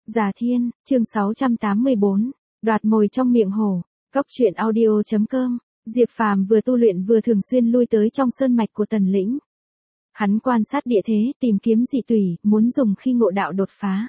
Già Thiên, chương 684, đoạt mồi trong miệng hổ. Cốc truyện audio.com. Diệp Phàm vừa tu luyện vừa thường xuyên lui tới trong sơn mạch của Tần Lĩnh. Hắn quan sát địa thế, tìm kiếm dị tùy, muốn dùng khi ngộ đạo đột phá.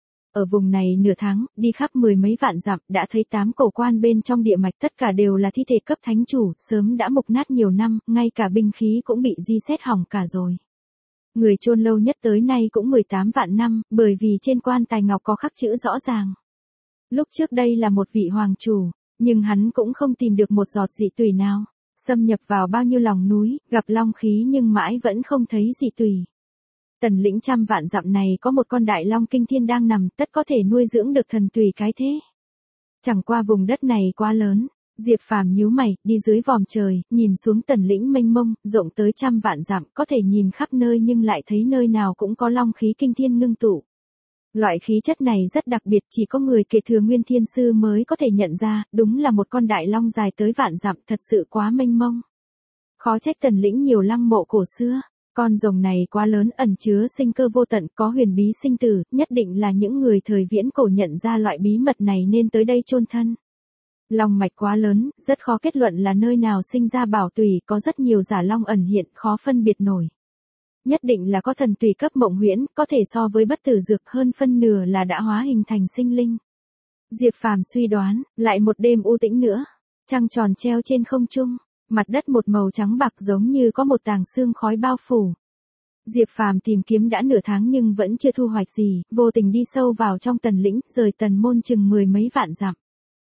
Ở vùng này nửa tháng, đi khắp mười mấy vạn dặm, đã thấy 8 cổ quan bên trong địa mạch, tất cả đều là thi thể cấp thánh chủ, sớm đã mục nát nhiều năm, ngay cả binh khí cũng bị di xét hỏng cả rồi. Người chôn lâu nhất tới nay cũng 18 vạn năm, bởi vì trên quan tài ngọc có khắc chữ rõ ràng. Lúc trước đây là một vị hoàng chủ, nhưng hắn cũng không tìm được một giọt dị tùy nào. Xâm nhập vào bao nhiêu lòng núi, gặp long khí nhưng mãi vẫn không thấy dị tùy. Tần Lĩnh trăm vạn dặm này có một con đại long kinh thiên đang nằm, tất có thể nuôi dưỡng được thần tùy cái thế. Chẳng qua vùng đất này quá lớn. Diệp Phàm nhíu mày, đi dưới vòm trời, nhìn xuống Tần Lĩnh mênh mông, rộng tới trăm vạn dặm, có thể nhìn khắp nơi nhưng lại thấy nơi nào cũng có long khí kinh thiên ngưng tụ. Loại khí chất này rất đặc biệt, chỉ có người kế thừa Nguyên Thiên Sư mới có thể nhận ra, đúng là một con đại long dài tới vạn dặm, thật sự quá mênh mông. Khó trách Tần Lĩnh nhiều lăng mộ cổ xưa, con rồng này quá lớn, ẩn chứa sinh cơ vô tận, có huyền bí sinh tử, nhất định là những người thời viễn cổ nhận ra loại bí mật này nên tới đây chôn thân. Long mạch quá lớn, rất khó kết luận là nơi nào sinh ra bảo tùy, có rất nhiều giả long ẩn hiện, khó phân biệt nổi. Nhất định là có thần tùy cấp mộng huyễn, có thể so với bất tử dược, hơn phân nửa là đã hóa hình thành sinh linh. Diệp Phàm suy đoán, lại một đêm u tĩnh nữa, trăng tròn treo trên không trung, mặt đất một màu trắng bạc giống như có một tàng sương khói bao phủ. Diệp Phàm tìm kiếm đã nửa tháng nhưng vẫn chưa thu hoạch gì, vô tình đi sâu vào trong Tần Lĩnh, rời Tần Môn chừng 10 mấy vạn dặm.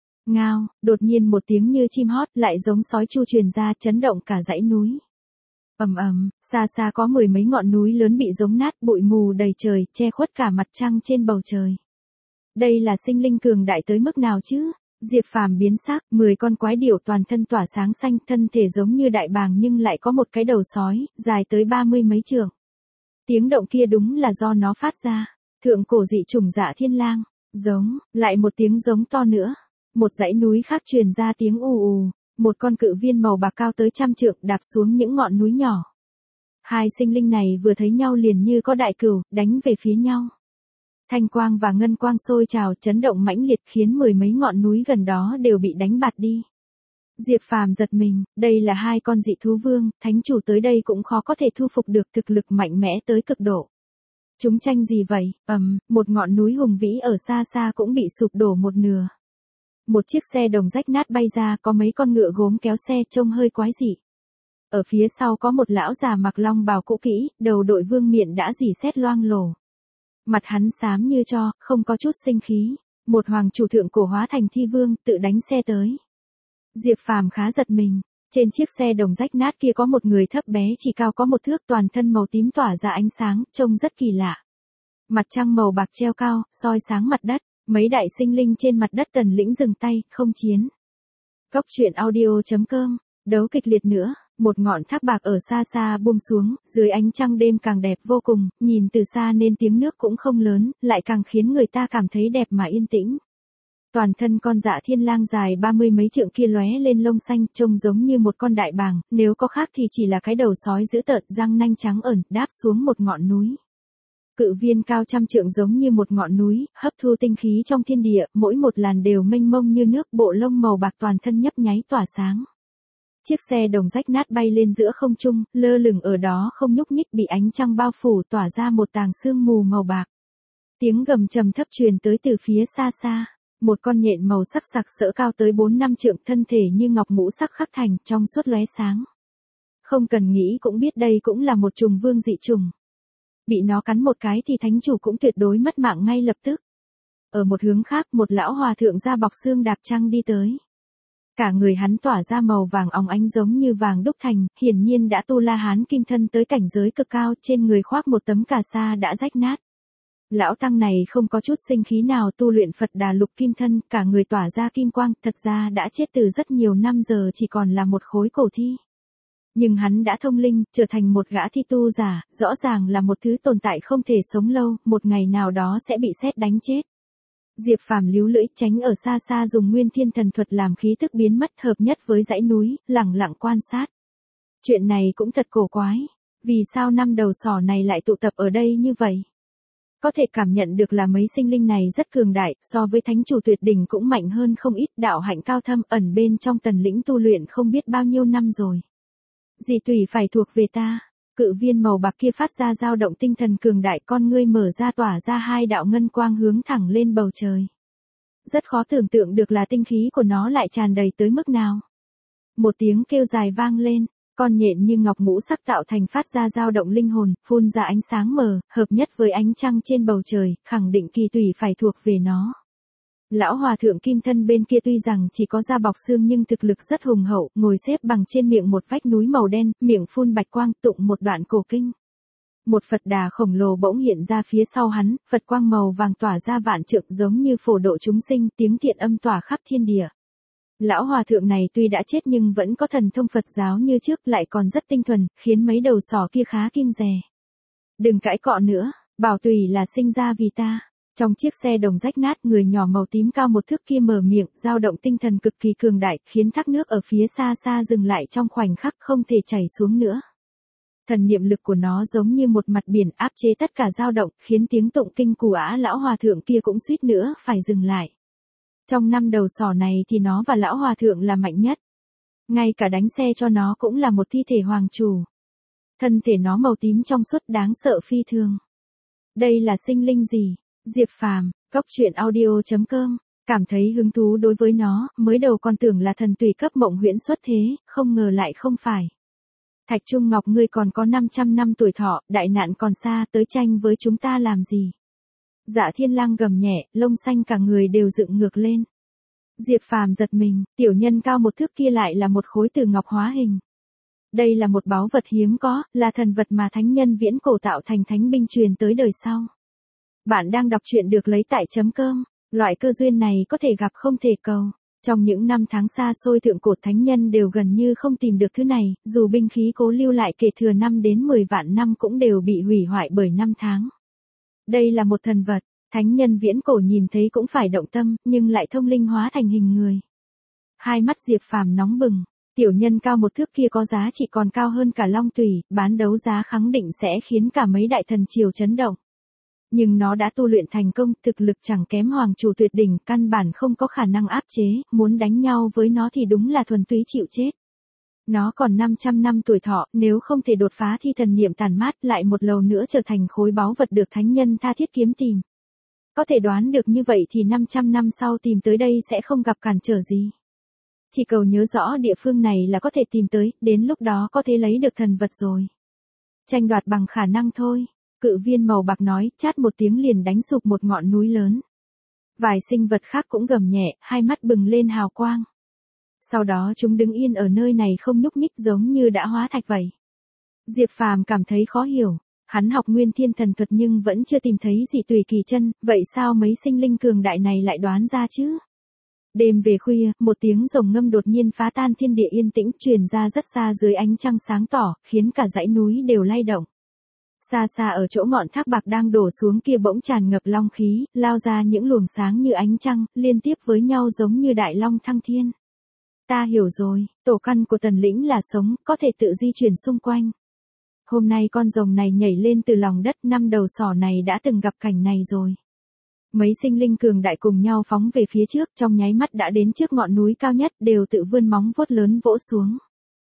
Ngao, đột nhiên một tiếng như chim hót lại giống sói chu truyền ra, chấn động cả dãy núi. Ầm ầm, xa xa có 10 mấy ngọn núi lớn bị giống nát, bụi mù đầy trời, che khuất cả mặt trăng trên bầu trời. Đây là sinh linh cường đại tới mức nào chứ? Diệp Phàm biến sắc, 10 con quái điểu toàn thân tỏa sáng xanh, thân thể giống như đại bàng nhưng lại có một cái đầu sói, dài tới 30 mấy trượng. Tiếng động kia đúng là do nó phát ra. Thượng cổ dị chủng Dạ Thiên Lang, giống, lại một tiếng giống to nữa. Một dãy núi khác truyền ra tiếng ù ù, một con cự viên màu bạc cao tới 100 trượng đạp xuống những ngọn núi nhỏ. Hai sinh linh này vừa thấy nhau liền như có đại cừu, đánh về phía nhau. Thanh quang và ngân quang sôi trào, chấn động mãnh liệt khiến 10 mấy ngọn núi gần đó đều bị đánh bạt đi. Diệp Phàm giật mình, đây là hai con dị thú vương, thánh chủ tới đây cũng khó có thể thu phục được, thực lực mạnh mẽ tới cực độ. Chúng tranh gì vậy? Một ngọn núi hùng vĩ ở xa xa cũng bị sụp đổ một nửa. Một chiếc xe đồng rách nát bay ra, có mấy con ngựa gốm kéo xe, trông hơi quái dị. Ở phía sau có một lão già mặc long bào cũ kỹ, đầu đội vương miện đã rỉ sét loang lổ. Mặt hắn xám như tro, không có chút sinh khí. Một hoàng chủ thượng cổ hóa thành thi vương, tự đánh xe tới. Diệp Phàm khá giật mình. Trên chiếc xe đồng rách nát kia có một người thấp bé, chỉ cao có một thước, toàn thân màu tím tỏa ra ánh sáng, trông rất kỳ lạ. Mặt trăng màu bạc treo cao, soi sáng mặt đất. Mấy đại sinh linh trên mặt đất Tần Lĩnh dừng tay, không chiến. Cốc truyện audio.com. Đấu kịch liệt nữa, một ngọn thác bạc ở xa xa buông xuống, dưới ánh trăng đêm càng đẹp vô cùng, nhìn từ xa nên tiếng nước cũng không lớn, lại càng khiến người ta cảm thấy đẹp mà yên tĩnh. Toàn thân con Dạ Thiên Lang dài 30 mấy trượng kia lóe lên lông xanh, trông giống như một con đại bàng, nếu có khác thì chỉ là cái đầu sói dữ tợn, răng nanh trắng ẩn, đáp xuống một ngọn núi. Cự viên cao 100 trượng giống như một ngọn núi, hấp thu tinh khí trong thiên địa, mỗi một làn đều mênh mông như nước, bộ lông màu bạc toàn thân nhấp nháy tỏa sáng. Chiếc xe đồng rách nát bay lên giữa không trung, lơ lửng ở đó không nhúc nhích, bị ánh trăng bao phủ, tỏa ra một tàng sương mù màu bạc. Tiếng gầm trầm thấp truyền tới từ phía xa xa. Một con nhện màu sắc sặc sỡ cao tới 4-5 trượng, thân thể như ngọc ngũ sắc khắc thành, trong suốt lóe sáng. Không cần nghĩ cũng biết đây cũng là một trùng vương dị trùng. Bị nó cắn một cái thì thánh chủ cũng tuyệt đối mất mạng ngay lập tức. Ở một hướng khác, một lão hòa thượng da bọc xương đạp trăng đi tới. Cả người hắn tỏa ra màu vàng óng ánh giống như vàng đúc thành, hiển nhiên đã tu La Hán kim thân tới cảnh giới cực cao, trên người khoác một tấm cà sa đã rách nát. Lão tăng này không có chút sinh khí nào, tu luyện Phật Đà Lục kim thân, cả người tỏa ra kim quang, thật ra đã chết từ rất nhiều năm, giờ chỉ còn là một khối cổ thi. Nhưng hắn đã thông linh, trở thành một gã thi tu giả, rõ ràng là một thứ tồn tại không thể sống lâu, một ngày nào đó sẽ bị sét đánh chết. Diệp Phàm líu lưỡi, tránh ở xa xa, dùng Nguyên Thiên Thần Thuật làm khí tức biến mất, hợp nhất với dãy núi, lẳng lặng quan sát. Chuyện này cũng thật cổ quái, vì sao năm đầu sỏ này lại tụ tập ở đây như vậy? Có thể cảm nhận được là mấy sinh linh này rất cường đại, so với thánh chủ tuyệt đỉnh cũng mạnh hơn không ít, đạo hạnh cao thâm ẩn bên trong Tần Lĩnh tu luyện không biết bao nhiêu năm rồi. Dị tùy phải thuộc về ta. Cự viên màu bạc kia phát ra dao động tinh thần cường đại, con ngươi mở ra tỏa ra hai đạo ngân quang hướng thẳng lên bầu trời. Rất khó tưởng tượng được là tinh khí của nó lại tràn đầy tới mức nào. Một tiếng kêu dài vang lên, con nhện như ngọc ngũ sắc tạo thành phát ra dao động linh hồn, phun ra ánh sáng mờ, hợp nhất với ánh trăng trên bầu trời, khẳng định kỳ tùy phải thuộc về nó. Lão hòa thượng kim thân bên kia tuy rằng chỉ có da bọc xương nhưng thực lực rất hùng hậu, ngồi xếp bằng trên miệng một vách núi màu đen, miệng phun bạch quang tụng một đoạn cổ kinh. Một Phật đà khổng lồ bỗng hiện ra phía sau hắn, Phật quang màu vàng tỏa ra vạn trượng giống như phổ độ chúng sinh, tiếng thiện âm tỏa khắp thiên địa. Lão hòa thượng này tuy đã chết nhưng vẫn có thần thông Phật giáo như trước, lại còn rất tinh thuần, khiến mấy đầu sỏ kia khá kiêng dè. Đừng cãi cọ nữa, bảo tùy là sinh ra vì ta. Trong chiếc xe đồng rách nát, người nhỏ màu tím cao một thước kia mở miệng, dao động tinh thần cực kỳ cường đại, khiến thác nước ở phía xa xa dừng lại trong khoảnh khắc, không thể chảy xuống nữa. Thần niệm lực của nó giống như một mặt biển áp chế tất cả dao động, khiến tiếng tụng kinh của lão hòa thượng kia cũng suýt nữa phải dừng lại. Trong 5 đầu sỏ này thì nó và lão hòa thượng là mạnh nhất. Ngay cả đánh xe cho nó cũng là một thi thể hoàng chủ. Thân thể nó màu tím trong suốt đáng sợ phi thường. Đây là sinh linh gì? Diệp Phàm, coctruyện.audio.com, cảm thấy hứng thú đối với nó, mới đầu còn tưởng là thần tùy cấp mộng huyễn xuất thế, không ngờ lại không phải. Thạch Trung Ngọc, ngươi còn có 500 năm tuổi thọ, đại nạn còn xa, tới tranh với chúng ta làm gì? Dạ Thiên Lang gầm nhẹ, lông xanh cả người đều dựng ngược lên. Diệp Phàm giật mình, tiểu nhân cao một thước kia lại là một khối từ ngọc hóa hình. Đây là một báu vật hiếm có, là thần vật mà thánh nhân viễn cổ tạo thành thánh binh truyền tới đời sau. Bạn đang đọc truyện được lấy tại .com, loại cơ duyên này có thể gặp không thể cầu. Trong những năm tháng xa xôi thượng cổ thánh nhân đều gần như không tìm được thứ này, dù binh khí cố lưu lại kể thừa 5 đến 10 vạn năm cũng đều bị hủy hoại bởi năm tháng. Đây là một thần vật, thánh nhân viễn cổ nhìn thấy cũng phải động tâm, nhưng lại thông linh hóa thành hình người. Hai mắt Diệp Phàm nóng bừng, tiểu nhân cao một thước kia có giá trị còn cao hơn cả Long Tùy, bán đấu giá khẳng định sẽ khiến cả mấy đại thần triều chấn động. Nhưng nó đã tu luyện thành công, thực lực chẳng kém hoàng chủ tuyệt đỉnh, căn bản không có khả năng áp chế, muốn đánh nhau với nó thì đúng là thuần túy chịu chết. Nó còn 500 năm tuổi thọ, nếu không thể đột phá thi thần niệm tàn mát lại một lần nữa trở thành khối báu vật được thánh nhân tha thiết kiếm tìm. Có thể đoán được như vậy thì 500 năm sau tìm tới đây sẽ không gặp cản trở gì. Chỉ cầu nhớ rõ địa phương này là có thể tìm tới, đến lúc đó có thể lấy được thần vật rồi. Tranh đoạt bằng khả năng thôi. Cự viên màu bạc nói, chát một tiếng liền đánh sụp một ngọn núi lớn. Vài sinh vật khác cũng gầm nhẹ, hai mắt bừng lên hào quang. Sau đó chúng đứng yên ở nơi này không nhúc nhích giống như đã hóa thạch vậy. Diệp Phàm cảm thấy khó hiểu, hắn học Nguyên Thiên Thần Thuật nhưng vẫn chưa tìm thấy dị tùy kỳ chân, vậy sao mấy sinh linh cường đại này lại đoán ra chứ? Đêm về khuya, một tiếng rồng ngâm đột nhiên phá tan thiên địa yên tĩnh, truyền ra rất xa dưới ánh trăng sáng tỏ, khiến cả dãy núi đều lay động. Xa xa ở chỗ ngọn thác bạc đang đổ xuống kia bỗng tràn ngập long khí, lao ra những luồng sáng như ánh trăng, liên tiếp với nhau giống như đại long thăng thiên. Ta hiểu rồi, tổ căn của Tần Lĩnh là sống, có thể tự di chuyển xung quanh. Hôm nay con rồng này nhảy lên từ lòng đất, 5 đầu sỏ này đã từng gặp cảnh này rồi. Mấy sinh linh cường đại cùng nhau phóng về phía trước, trong nháy mắt đã đến trước ngọn núi cao nhất, đều tự vươn móng vuốt lớn vỗ xuống.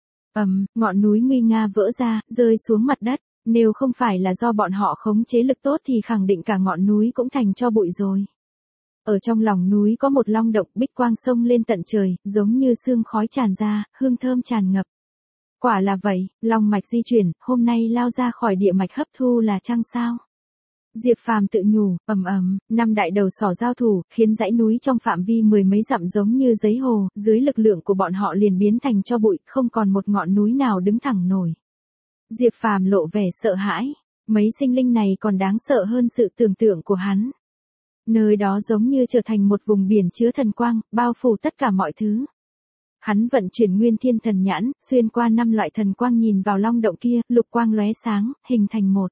Ngọn núi nguy nga vỡ ra, rơi xuống mặt đất. Nếu không phải là do bọn họ khống chế lực tốt thì khẳng định cả ngọn núi cũng thành tro bụi rồi. Ở trong lòng núi có một long động, bích quang sông lên tận trời, giống như sương khói tràn ra, hương thơm tràn ngập. Quả là vậy, long mạch di chuyển, hôm nay lao ra khỏi địa mạch hấp thu là chăng sao? Diệp Phàm tự nhủ, 5 đại đầu sỏ giao thủ, khiến dãy núi trong phạm vi 10 mấy dặm giống như giấy hồ, dưới lực lượng của bọn họ liền biến thành tro bụi, không còn một ngọn núi nào đứng thẳng nổi. Diệp Phàm lộ vẻ sợ hãi, mấy sinh linh này còn đáng sợ hơn sự tưởng tượng của hắn. Nơi đó giống như trở thành một vùng biển chứa thần quang, bao phủ tất cả mọi thứ. Hắn vận chuyển Nguyên Thiên Thần Nhãn, xuyên qua 5 loại thần quang nhìn vào long động kia, lục quang lóe sáng, hình thành một.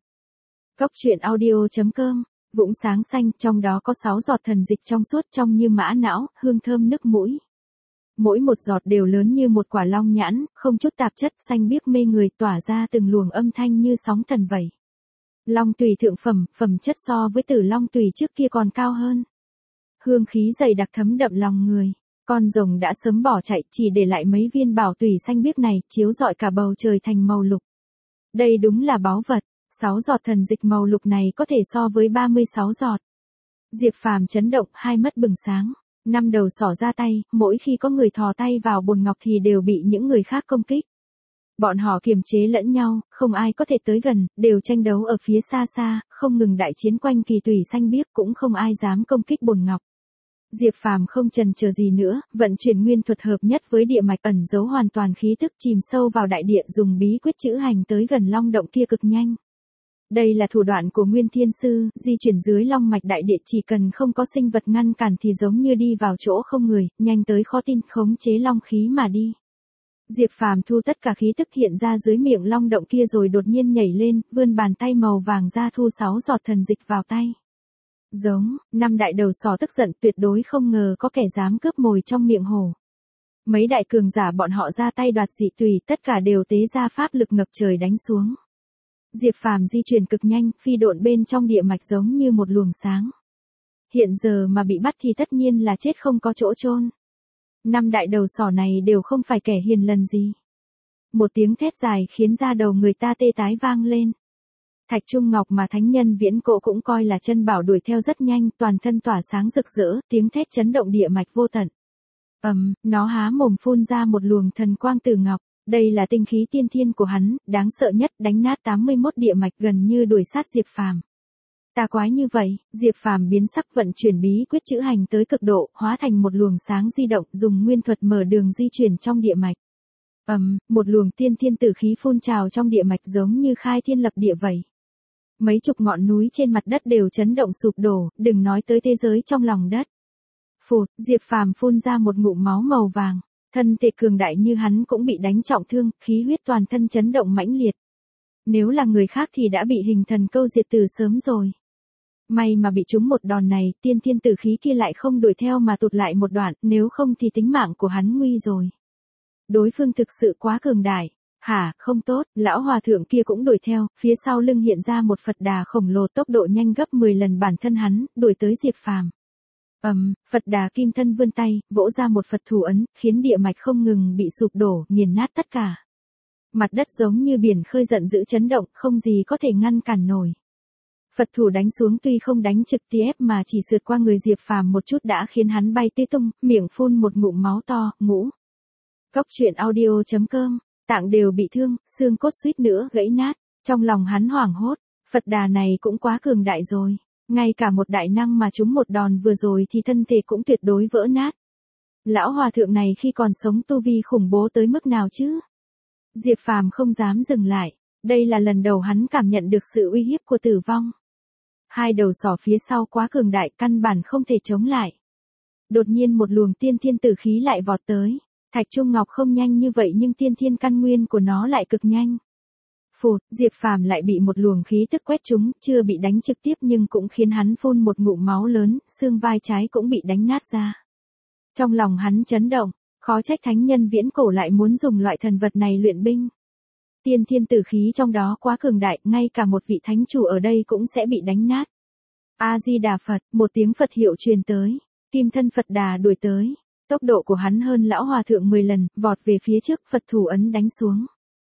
coctruyện.audio.com, vũng sáng xanh, trong đó có 6 giọt thần dịch trong suốt trông như mã não, hương thơm nức mũi. Mỗi một giọt đều lớn như một quả long nhãn, không chút tạp chất, xanh biếc mê người, tỏa ra từng luồng âm thanh như sóng thần vậy. Long tùy thượng phẩm, phẩm chất so với Tử Long tùy trước kia còn cao hơn. Hương khí dày đặc thấm đậm lòng người. Con rồng đã sớm bỏ chạy, chỉ để lại mấy viên bảo tùy xanh biếc này, chiếu rọi cả bầu trời thành màu lục. Đây đúng là báu vật, 6 giọt thần dịch màu lục này có thể so với 36 giọt. Diệp Phàm chấn động, hai mắt bừng sáng. 5 đầu sỏ ra tay, mỗi khi có người thò tay vào bồn ngọc thì đều bị những người khác công kích. Bọn họ kiềm chế lẫn nhau, không ai có thể tới gần, đều tranh đấu ở phía xa xa, không ngừng đại chiến quanh kỳ tùy xanh biếc, cũng không ai dám công kích bồn ngọc. Diệp Phàm không chần chờ gì nữa, vận chuyển nguyên thuật hợp nhất với địa mạch ẩn giấu hoàn toàn khí tức, chìm sâu vào đại địa, dùng bí quyết chữ hành tới gần long động kia cực nhanh. Đây là thủ đoạn của Nguyên Thiên Sư, di chuyển dưới long mạch đại địa, chỉ cần không có sinh vật ngăn cản thì giống như đi vào chỗ không người, nhanh tới khó tin, khống chế long khí mà đi. Diệp Phàm thu tất cả khí tức hiện ra dưới miệng long động kia rồi đột nhiên nhảy lên, vươn bàn tay màu vàng ra thu 6 giọt thần dịch vào tay. Giống, 5 đại đầu sỏ tức giận, tuyệt đối không ngờ có kẻ dám cướp mồi trong miệng hổ. Mấy đại cường giả bọn họ ra tay đoạt dị tùy, tất cả đều tế ra pháp lực ngập trời đánh xuống. Diệp Phàm di chuyển cực nhanh, phi độn bên trong địa mạch giống như một luồng sáng. Hiện giờ mà bị bắt thì tất nhiên là chết không có chỗ chôn. 5 đại đầu sỏ này đều không phải kẻ hiền lành gì. Một tiếng thét dài khiến da đầu người ta tê tái vang lên. Thạch Trung Ngọc mà thánh nhân viễn cổ cũng coi là chân bảo đuổi theo rất nhanh, toàn thân tỏa sáng rực rỡ, tiếng thét chấn động địa mạch vô tận. Nó há mồm phun ra một luồng thần quang từ ngọc. Đây là tinh khí tiên thiên của hắn, đáng sợ nhất, đánh nát 81 địa mạch, gần như đuổi sát Diệp Phàm. Tà quái như vậy, Diệp Phàm biến sắc, vận chuyển bí quyết chữ hành tới cực độ, hóa thành một luồng sáng di động, dùng nguyên thuật mở đường di chuyển trong địa mạch. Một luồng tiên thiên tử khí phun trào trong địa mạch giống như khai thiên lập địa vậy. Mấy chục ngọn núi trên mặt đất đều chấn động sụp đổ, đừng nói tới thế giới trong lòng đất. Phụt, Diệp Phàm phun ra một ngụm máu màu vàng. Thân thể cường đại như hắn cũng bị đánh trọng thương, khí huyết toàn thân chấn động mãnh liệt. Nếu là người khác thì đã bị hình thần câu diệt từ sớm rồi. May mà bị trúng một đòn này, tiên thiên tử khí kia lại không đuổi theo mà tụt lại một đoạn, nếu không thì tính mạng của hắn nguy rồi. Đối phương thực sự quá cường đại. Không tốt, lão hòa thượng kia cũng đuổi theo, phía sau lưng hiện ra một Phật Đà khổng lồ, tốc độ nhanh gấp 10 lần bản thân hắn, đuổi tới Diệp Phàm. Phật Đà kim thân vươn tay, vỗ ra một Phật thủ ấn, khiến địa mạch không ngừng bị sụp đổ, nghiền nát tất cả. Mặt đất giống như biển khơi giận dữ chấn động, không gì có thể ngăn cản nổi. Phật thủ đánh xuống tuy không đánh trực tiếp mà chỉ sượt qua người Diệp Phàm một chút đã khiến hắn bay tê tung, miệng phun một ngụm máu to, ngũ. Cốc truyện audio.com, tạng đều bị thương, xương cốt suýt nữa gãy nát, trong lòng hắn hoảng hốt, Phật Đà này cũng quá cường đại rồi. Ngay cả một đại năng mà trúng một đòn vừa rồi thì thân thể cũng tuyệt đối vỡ nát. Lão hòa thượng này khi còn sống tu vi khủng bố tới mức nào chứ? Diệp Phàm không dám dừng lại, đây là lần đầu hắn cảm nhận được sự uy hiếp của tử vong. Hai đầu sỏ phía sau quá cường đại, căn bản không thể chống lại. Đột nhiên một luồng tiên thiên tử khí lại vọt tới. Thạch Trung Ngọc không nhanh như vậy nhưng tiên thiên căn nguyên của nó lại cực nhanh. Phụt, Diệp Phàm lại bị một luồng khí tức quét trúng, chưa bị đánh trực tiếp nhưng cũng khiến hắn phun một ngụm máu lớn, xương vai trái cũng bị đánh nát ra. Trong lòng hắn chấn động, khó trách thánh nhân viễn cổ lại muốn dùng loại thần vật này luyện binh. Tiên thiên tử khí trong đó quá cường đại, ngay cả một vị thánh chủ ở đây cũng sẽ bị đánh nát. A Di Đà Phật, một tiếng Phật hiệu truyền tới, kim thân Phật Đà đuổi tới. Tốc độ của hắn hơn lão hòa thượng 10 lần, vọt về phía trước, Phật thủ ấn đánh xuống.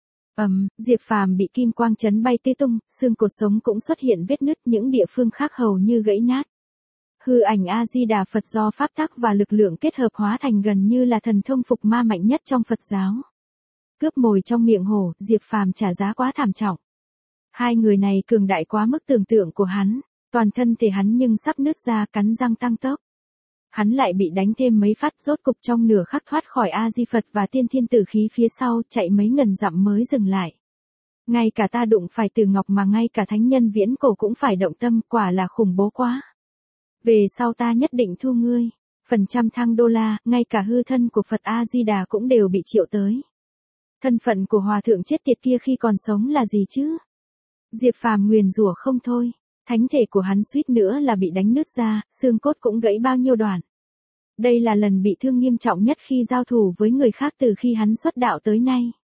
Diệp Phàm bị kim quang chấn bay tê tung, xương cột sống cũng xuất hiện vết nứt, những địa phương khác hầu như gãy nát. Hư ảnh A Di Đà Phật do pháp tắc và lực lượng kết hợp hóa thành gần như là thần thông phục ma mạnh nhất trong Phật giáo. Cướp mồi trong miệng hổ, Diệp Phàm trả giá quá thảm trọng. Hai người này cường đại quá mức tưởng tượng của hắn, toàn thân thể hắn nhưng sắp nứt ra, cắn răng tăng tốc. Hắn lại bị đánh thêm mấy phát, rốt cục trong nửa khắc thoát khỏi A Di Phật và tiên thiên tử khí phía sau, chạy mấy ngàn dặm mới dừng lại. Ngay cả ta đụng phải Tử Ngọc mà ngay cả thánh nhân viễn cổ cũng phải động tâm, quả là khủng bố quá. Về sau ta nhất định thu ngươi. Phần trăm thăng đô la, ngay cả hư thân của Phật A Di Đà cũng đều bị triệu tới. Thân phận của hòa thượng chết tiệt kia khi còn sống là gì chứ? Diệp Phàm nguyền rủa không thôi. Thánh thể của hắn suýt nữa là bị đánh nứt ra, xương cốt cũng gãy bao nhiêu đoạn. Đây là lần bị thương nghiêm trọng nhất khi giao thủ với người khác từ khi hắn xuất đạo tới nay.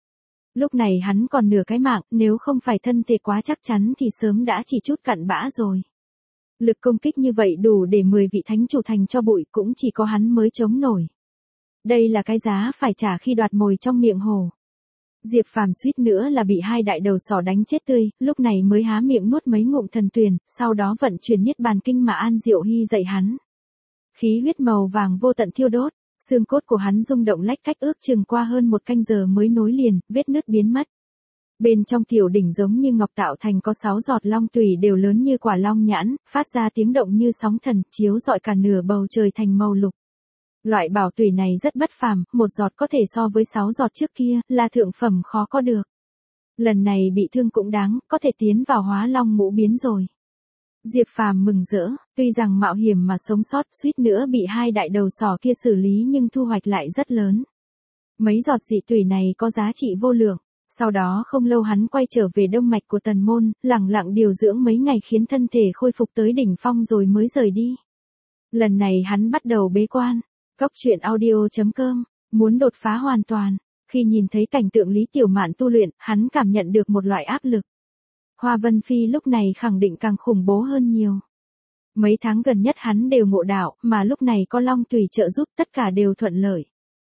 Lúc này hắn còn nửa cái mạng, nếu không phải thân thể quá chắc chắn thì sớm đã chỉ chút cặn bã rồi. Lực công kích như vậy đủ để 10 vị thánh chủ thành cho bụi, cũng chỉ có hắn mới chống nổi. Đây là cái giá phải trả khi đoạt mồi trong miệng hổ. Diệp Phàm suýt nữa là bị hai đại đầu sỏ đánh chết tươi, lúc này mới há miệng nuốt mấy ngụm thần tuyền, sau đó vận chuyển niết bàn kinh mà An Diệu Hy dạy hắn. Khí huyết màu vàng vô tận thiêu đốt, xương cốt của hắn rung động lách cách, ước chừng qua hơn 1 canh giờ mới nối liền, vết nứt biến mất. Bên trong tiểu đỉnh giống như ngọc tạo thành có 6 giọt long tùy đều lớn như quả long nhãn, phát ra tiếng động như sóng thần, chiếu rọi cả nửa bầu trời thành màu lục. Loại bảo tùy này rất bất phàm, 1 giọt có thể so với 6 giọt trước kia, là thượng phẩm khó có được. Lần này bị thương cũng đáng, có thể tiến vào hóa long ngũ biến rồi. Diệp Phàm mừng rỡ, tuy rằng mạo hiểm mà sống sót, suýt nữa bị hai đại đầu sỏ kia xử lý nhưng thu hoạch lại rất lớn. Mấy giọt dị tùy này có giá trị vô lượng. Sau đó không lâu hắn quay trở về đông mạch của Tần Môn, lẳng lặng điều dưỡng mấy ngày khiến thân thể khôi phục tới đỉnh phong rồi mới rời đi. Lần này hắn bắt đầu bế quan. Cốc truyện audio.com, muốn đột phá hoàn toàn. Khi nhìn thấy cảnh tượng Lý Tiểu Mạn tu luyện, hắn cảm nhận được một loại áp lực. Hoa Vân Phi lúc này khẳng định càng khủng bố hơn nhiều. Mấy tháng gần nhất hắn đều ngộ đạo, mà lúc này có long tùy trợ giúp tất cả đều thuận lợi.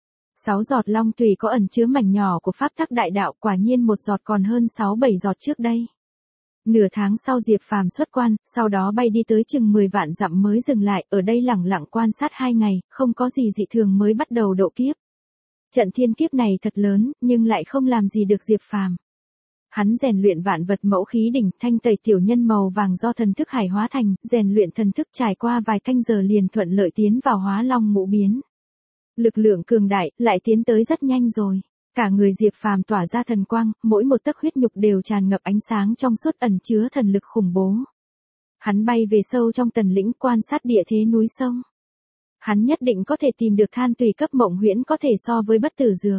6 giọt long tùy có ẩn chứa mảnh nhỏ của pháp tắc đại đạo, quả nhiên 1 giọt còn hơn 6-7 giọt trước đây. Nửa tháng sau Diệp Phàm xuất quan, sau đó bay đi tới chừng 10 vạn dặm mới dừng lại, ở đây lẳng lặng quan sát 2 ngày, không có gì dị thường mới bắt đầu độ kiếp. Trận thiên kiếp này thật lớn, nhưng lại không làm gì được Diệp Phàm. Hắn rèn luyện vạn vật mẫu khí đỉnh, thanh tẩy tiểu nhân màu vàng do thần thức hải hóa thành, rèn luyện thần thức trải qua vài canh giờ liền thuận lợi tiến vào hóa long ngũ biến. Lực lượng cường đại, lại tiến tới rất nhanh rồi. Cả người Diệp Phàm tỏa ra thần quang, mỗi một tấc huyết nhục đều tràn ngập ánh sáng trong suốt ẩn chứa thần lực khủng bố. Hắn bay về sâu trong Tần Lĩnh quan sát địa thế núi sông. Hắn nhất định có thể tìm được than tùy cấp mộng huyễn có thể so với bất tử dược.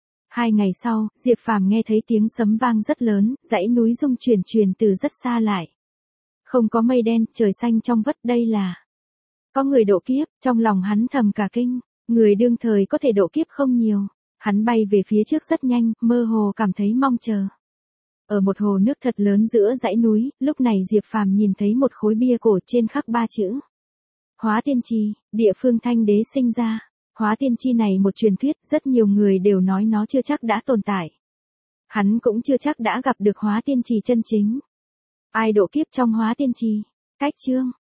2 ngày sau, Diệp Phàm nghe thấy tiếng sấm vang rất lớn, dãy núi rung truyền từ rất xa lại. Không có mây đen, trời xanh trong vắt, đây là có người độ kiếp, trong lòng hắn thầm cả kinh, người đương thời có thể độ kiếp không nhiều. Hắn bay về phía trước rất nhanh, mơ hồ cảm thấy mong chờ. Ở một hồ nước thật lớn giữa dãy núi, lúc này Diệp Phàm nhìn thấy một khối bia cổ trên khắc 3 chữ. Hóa Tiên Chi, địa phương Thanh Đế sinh ra. Hóa Tiên Chi này một truyền thuyết, rất nhiều người đều nói nó chưa chắc đã tồn tại. Hắn cũng chưa chắc đã gặp được Hóa Tiên Chi chân chính. Ai độ kiếp trong Hóa Tiên Chi? Cách chương